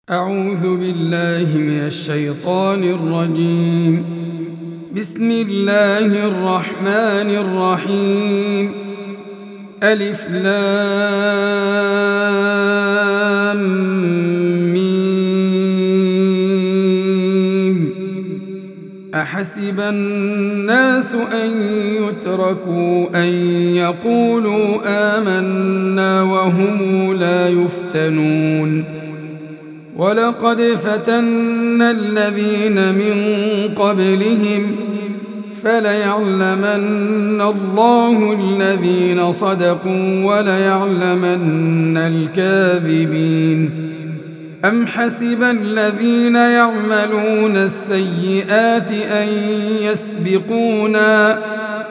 أعوذ بالله من الشيطان الرجيم. بسم الله الرحمن الرحيم. ألف لام ميم. أحسب الناس أن يتركوا أن يقولوا آمنا وهم لا يفتنون. ولقد فتنا الذين من قبلهم فليعلمن الله الذين صدقوا وليعلمن الكاذبين. أم حسب الذين يعملون السيئات أن يسبقونا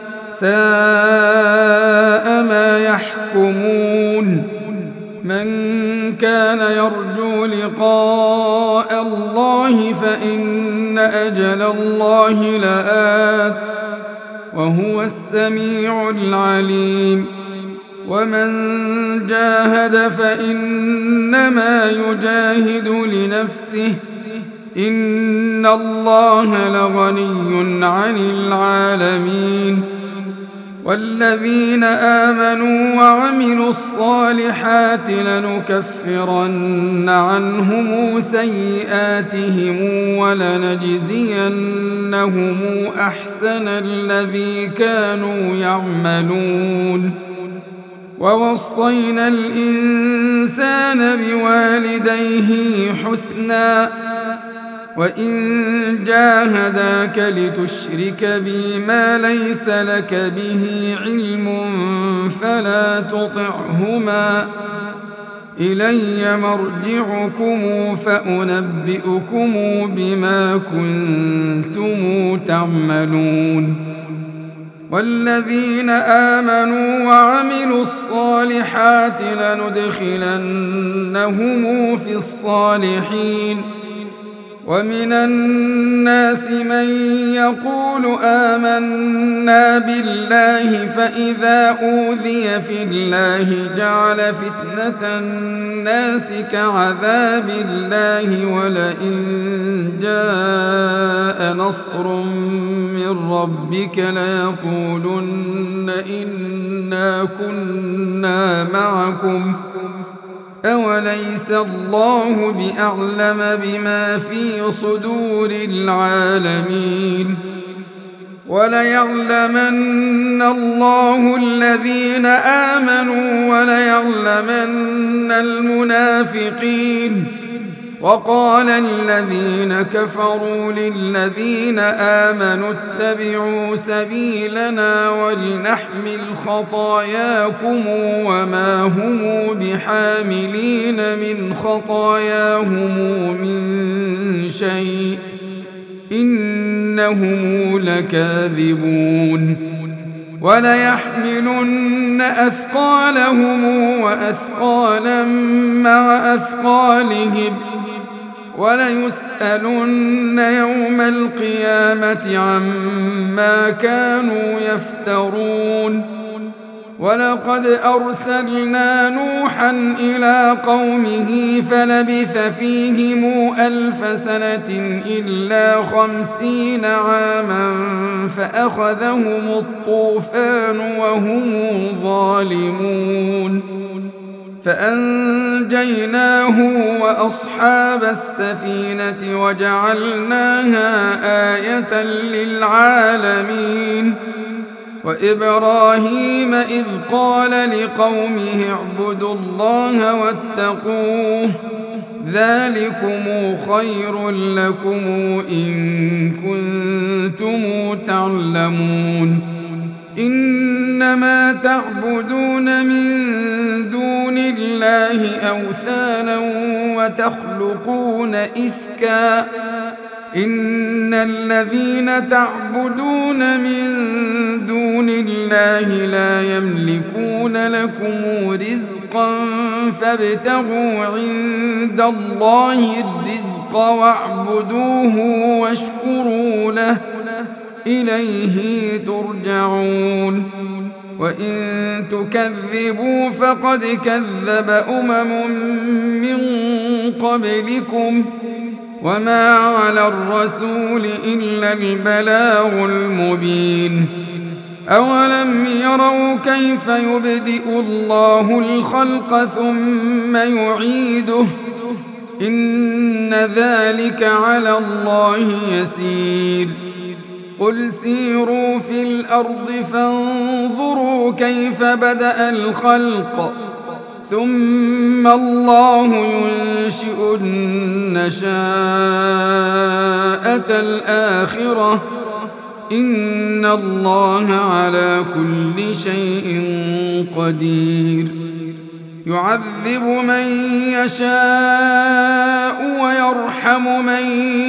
ساء ما يحكمون. من كان يرجو لقاء الله فإن أجل الله لآت وهو السميع العليم. ومن جاهد فإنما يجاهد لنفسه إن الله لغني عن العالمين. والذين آمنوا وعملوا الصالحات لنكفرن عنهم سيئاتهم ولنجزينهم أحسن الذي كانوا يعملون. ووصينا الإنسان بوالديه حسنا وإن جاهداك لتشرك بي ما ليس لك به علم فلا تطعهما إلي مرجعكم فأنبئكم بما كنتم تعملون. والذين آمنوا وعملوا الصالحات لندخلنهم في الصالحين. ومن الناس من يقول آمنا بالله فإذا أوذي في الله جعل فتنة الناس كعذاب الله ولئن جاء نصر من ربك ليقولن إنا كنا معكم أوليس الله بأعلم بما في صدور العالمين. وليعلمن الله الذين آمنوا وليعلمن المنافقين. وقال الذين كفروا للذين آمنوا اتبعوا سبيلنا ولنحمل خطاياكم وما هم بحاملين من خطاياهم من شيء إنهم لكاذبون. وليحملن أثقالهم وأثقالا مع أثقالهم وليسألن يوم القيامة عما كانوا يفترون. ولقد أرسلنا نوحا إلى قومه فلبث فيهم 1000 سنة إلا 50 عاما فأخذهم الطوفان وهم ظالمون فأنجيناه وأصحاب السفينة وجعلناها آية للعالمين. وإبراهيم إذ قال لقومه اعبدوا الله واتقوه ذلكم خير لكم إن كنتم تعلمون. إنما تعبدون من دون الله أوثانا وتخلقون إفكا إن الذين تعبدون من دون الله لا يملكون لكم رزقا فابتغوا عند الله الرزق واعبدوه واشكروا له إليه ترجعون. وإن تكذبوا فقد كذب أمم من قبلكم وما على الرسول إلا البلاغ المبين أولم يروا كيف يبدئ الله الخلق ثم يعيده إن ذلك على الله يسير قل سيروا في الأرض فانظروا كيف بدأ الخلق ثم الله ينشئ النشاءة الآخرة إن الله على كل شيء قدير يعذب من يشاء ويرحم من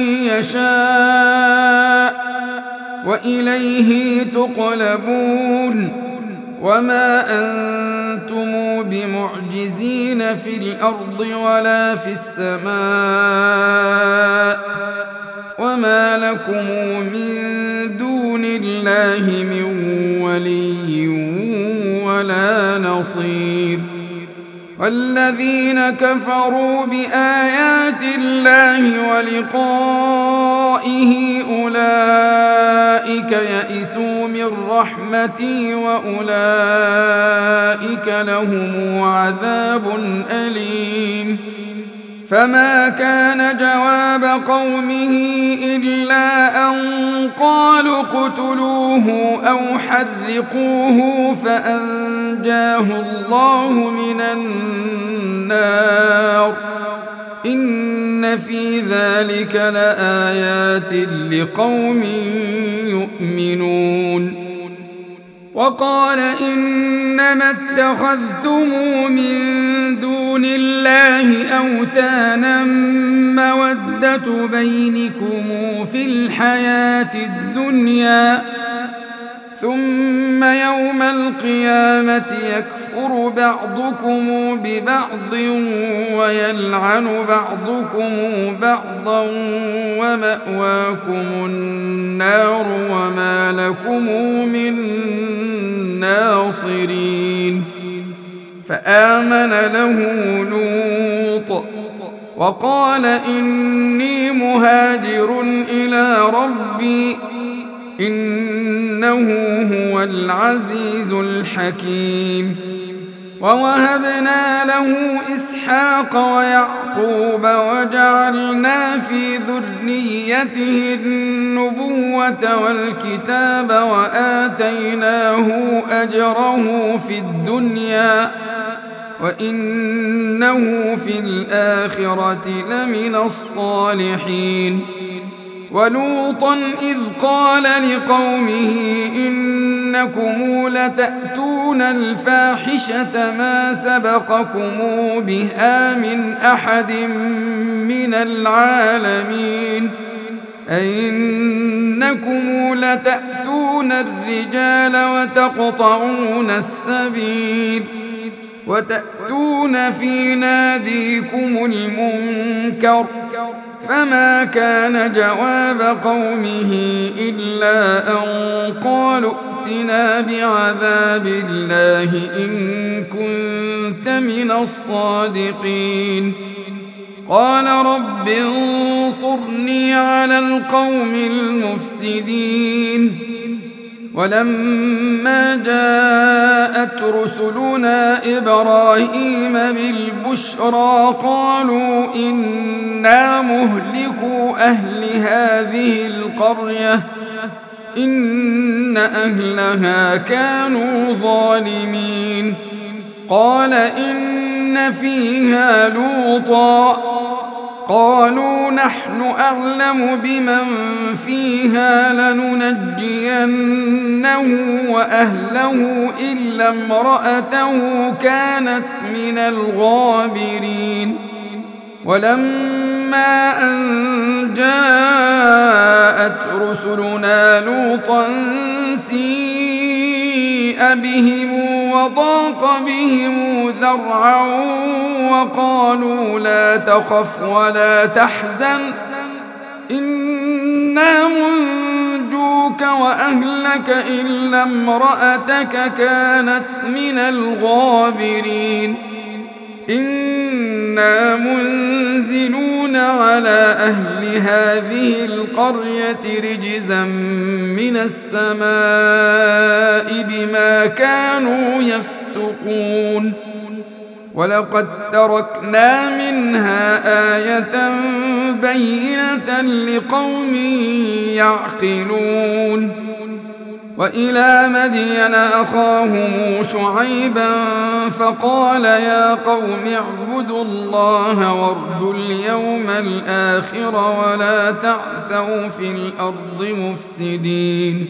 يشاء وإليه تقلبون وما أنتم بمعجزين في الأرض ولا في السماء وما لكم من دون الله من ولي ولا نصير والذين كفروا بآيات الله ولقائه أولئك يئسوا من رحمتي وأولئك لهم عذاب أليم فما كان جواب قومه إلا أن قالوا اقتلوه أو حرقوه فأنجاه الله من النار إن في ذلك لآيات لقوم يؤمنون وقال إنما اتخذتم من دون الله أوثانا مودة بينكم في الحياة الدنيا ثم يوم القيامة يكفر بعضكم ببعض ويلعن بعضكم بعضا ومأواكم النار وما لكم من ناصرين فآمن له لوط وقال إني مهاجر إلى ربي إنه هو العزيز الحكيم ووهبنا له إسحاق ويعقوب وجعلنا في ذريته النبوة والكتاب وآتيناه أجره في الدنيا وإنه في الآخرة لمن الصالحين ولوطا إذ قال لقومه إنكم لتأتون الفاحشة ما سبقكم بها من أحد من العالمين أئنكم لتأتون الرجال وتقطعون السبيل وتأتون في ناديكم المنكر فما كان جواب قومه إلا أن قالوا ائتنا بعذاب الله إن كنت من الصادقين قال رب انصرني على القوم المفسدين ولما جاءت رسلنا إبراهيم بالبشرى قالوا إنا مهلكو أهل هذه القرية إن أهلها كانوا ظالمين قال إن فيها لوطا قالوا نحن أعلم بمن فيها لننجينه وأهله إلا امرأته كانت من الغابرين ولما أن جاءت رسلنا لوطا سيء بهم وضاق بهم ذرعا وقالوا لا تخف ولا تحزن إنا منجوك وأهلك إلا امرأتك كانت من الغابرين إنا منزلون على أهل هذه القرية رجزا من السماء بما كانوا يفسقون ولقد تركنا منها آية بينة لقوم يعقلون وإلى مدين أخاهم شعيبا فقال يا قوم اعبدوا الله وارجوا اليوم الآخر ولا تعثوا في الأرض مفسدين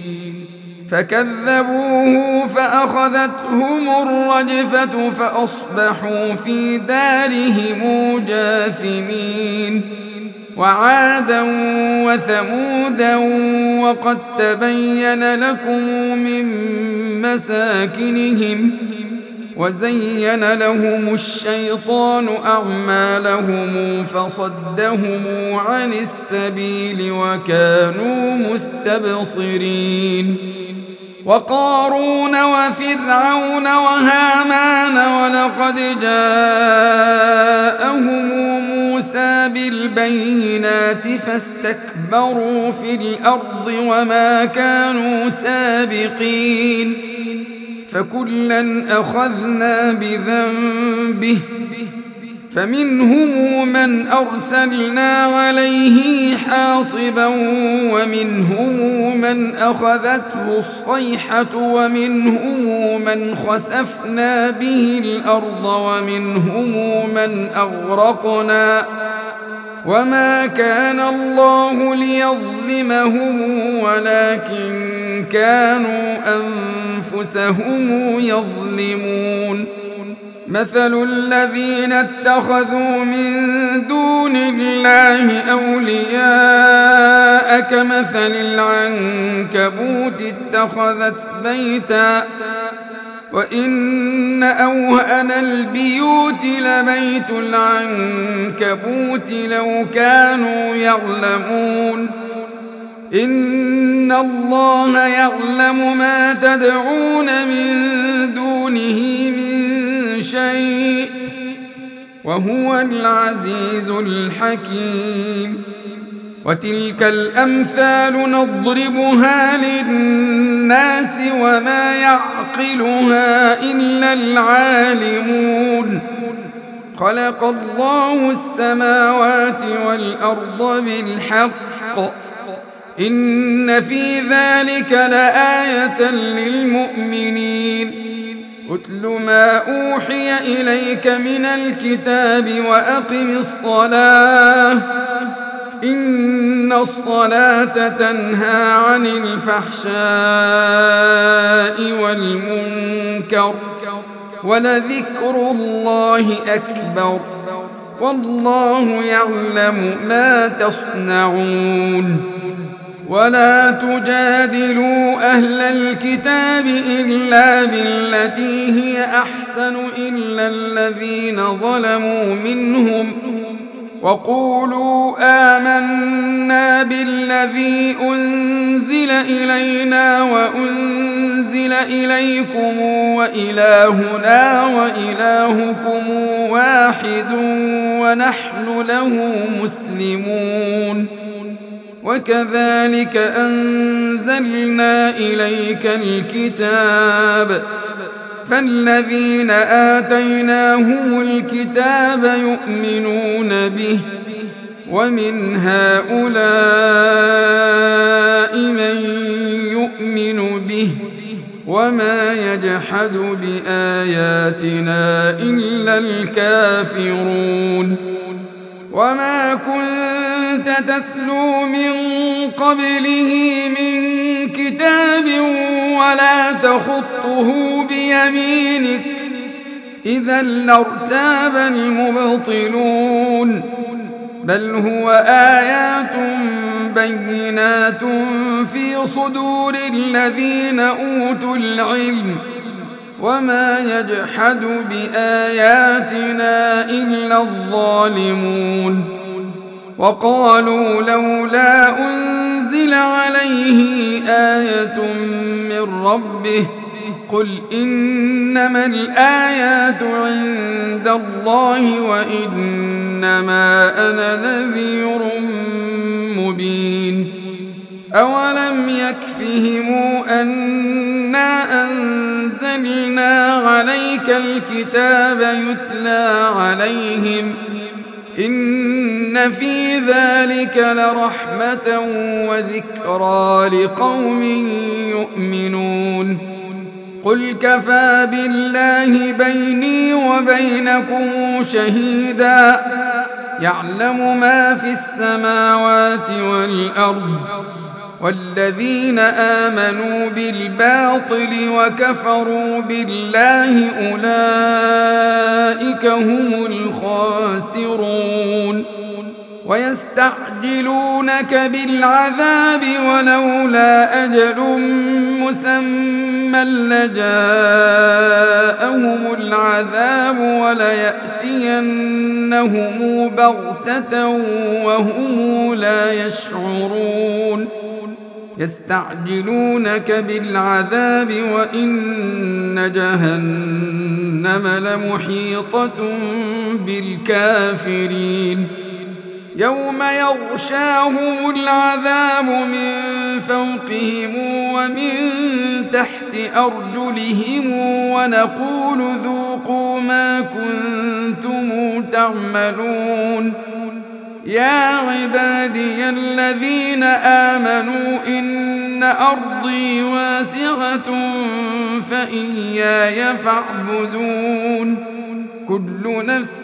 فكذبوه فأخذتهم الرجفة فأصبحوا في دارهم جاثمين وعادا وثمودا وقد تبين لكم من مساكنهم وزين لهم الشيطان أعمالهم فصدهم عن السبيل وكانوا مستبصرين وقارون وفرعون وهامان ولقد جاءهم موسى بالبينات فاستكبروا في الأرض وما كانوا سابقين فكلا أخذنا بذنبه فمنهم من أرسلنا عليه حاصبا ومنهم من أخذته الصيحة ومنهم من خسفنا به الأرض ومنهم من أغرقنا وما كان الله ليظلمهم ولكن كانوا أنفسهم يظلمون مثل الذين اتخذوا من دون الله أولياء كمثل العنكبوت اتخذت بيتا وإن أوهن البيوت لبيت العنكبوت لو كانوا يعلمون إن الله يعلم ما تدعون من دونه من شيء وهو العزيز الحكيم وتلك الأمثال نضربها للناس وما يعقلها إلا العالمون خلق الله السماوات والأرض بالحق إن في ذلك لآية للمؤمنين أتل ما أوحي إليك من الكتاب وأقم الصلاة إن الصلاة تنهى عن الفحشاء والمنكر ولذكر الله أكبر والله يعلم ما تصنعون ولا تجادلوا أهل الكتاب إلا بالتي هي أحسن إلا الذين ظلموا منهم وقولوا آمنا بالذي أنزل إلينا وأنزل إليكم وإلهنا وإلهكم واحد ونحن له مسلمون وكذلك أنزلنا إليك الكتاب فالذين آتيناهم الكتاب يؤمنون به ومن هؤلاء من يؤمن به وما يجحد بآياتنا إلا الكافرون وما كنت تتلو من قبله من كتاب ولا تخطه بيمينك إذا لارتاب المبطلون بل هو آيات بينات في صدور الذين أوتوا العلم وما يجحد بآياتنا إلا الظالمون وقالوا لولا أنزل عليه آية من ربه قل إنما الآيات عند الله وإنما أنا نذير مبين أولم يكفهم أنا أنزلنا عليك الكتاب يتلى عليهم إن في ذلك لرحمة وذكرى لقوم يؤمنون قل كفى بالله بيني وبينكم شهيدا يعلم ما في السماوات والأرض والذين آمنوا بالباطل وكفروا بالله أولئك هم الخاسرون ويستعجلونك بالعذاب ولولا أجل مسمى لجاءهم العذاب وليأتينهم بغتة وهم لا يشعرون يستعجلونك بالعذاب وإن جهنم لمحيطة بالكافرين يوم يغشاهم العذاب من فوقهم ومن تحت أرجلهم ونقول ذوقوا ما كنتم تعملون يا عبادي الذين آمنوا إن أرضي واسعة فإياي فاعبدون كل نفس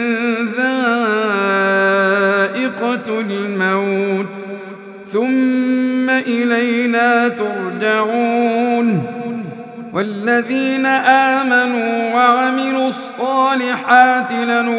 ذائقة الموت ثم إلينا ترجعون والذين آمنوا وعملوا الصالحات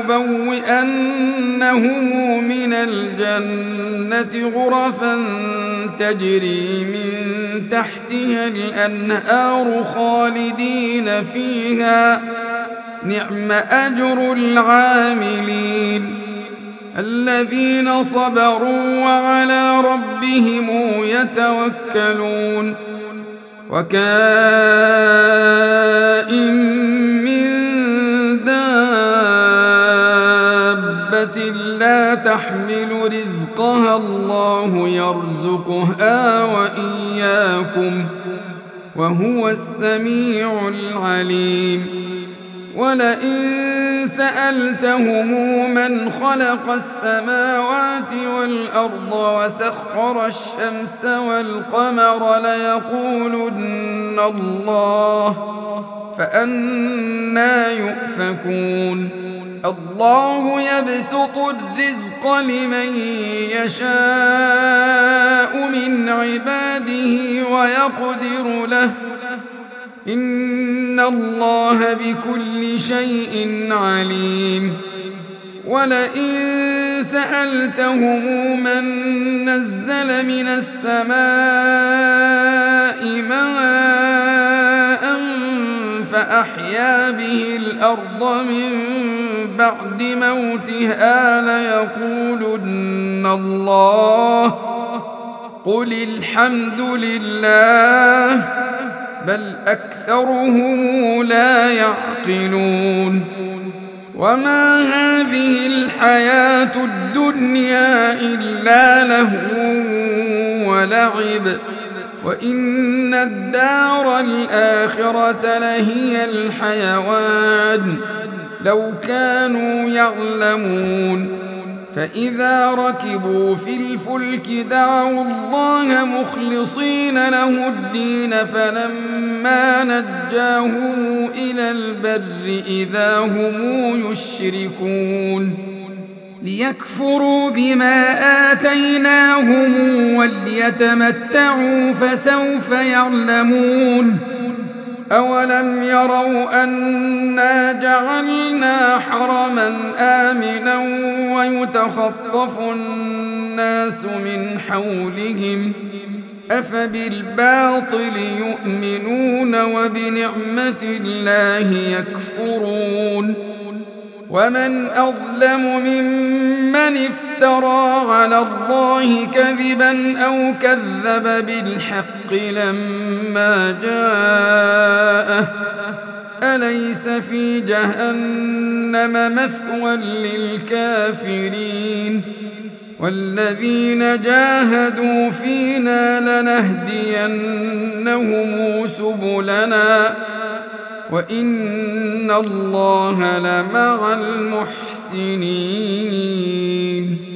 لنبوئنهم من الجنة غرفا تجري من تحتها الأنهار خالدين فيها نعم أجر العاملين الذين صبروا وعلى ربهم يتوكلون وكائن من دابة لا تحمل رزقها الله يرزقها وإياكم وهو السميع العليم ولئن سألتهم من خلق السماوات والأرض وسخر الشمس والقمر ليقولن الله فأنى يؤفكون الله يبسط الرزق لمن يشاء من عباده ويقدر له إن الله بكل شيء عليم ولئن سألتهم من نزل من السماء ماء فأحيا به الأرض من بعد موتها ليقولن الله قل الحمد لله بل أكثرهم لا يعقلون وما هذه الحياة الدنيا إلا لهو ولعب وإن الدار الآخرة لهي الحيوان لو كانوا يعلمون فإذا ركبوا في الفلك دعوا الله مخلصين له الدين فلما نجاهم إلى البر إذا هم يشركون ليكفروا بما آتيناهم وليتمتعوا فسوف يعلمون أولم يروا أنا جعلنا حرما آمنا ويتخطف الناس من حولهم أفبالباطل يؤمنون وبنعمة الله يكفرون ومن أظلم ممن افترى على الله كذبا أو كذب بالحق لما جاءه أليس في جهنم مثوى للكافرين والذين جاهدوا فينا لنهدينهم سبلنا وإن الله لمع المحسنين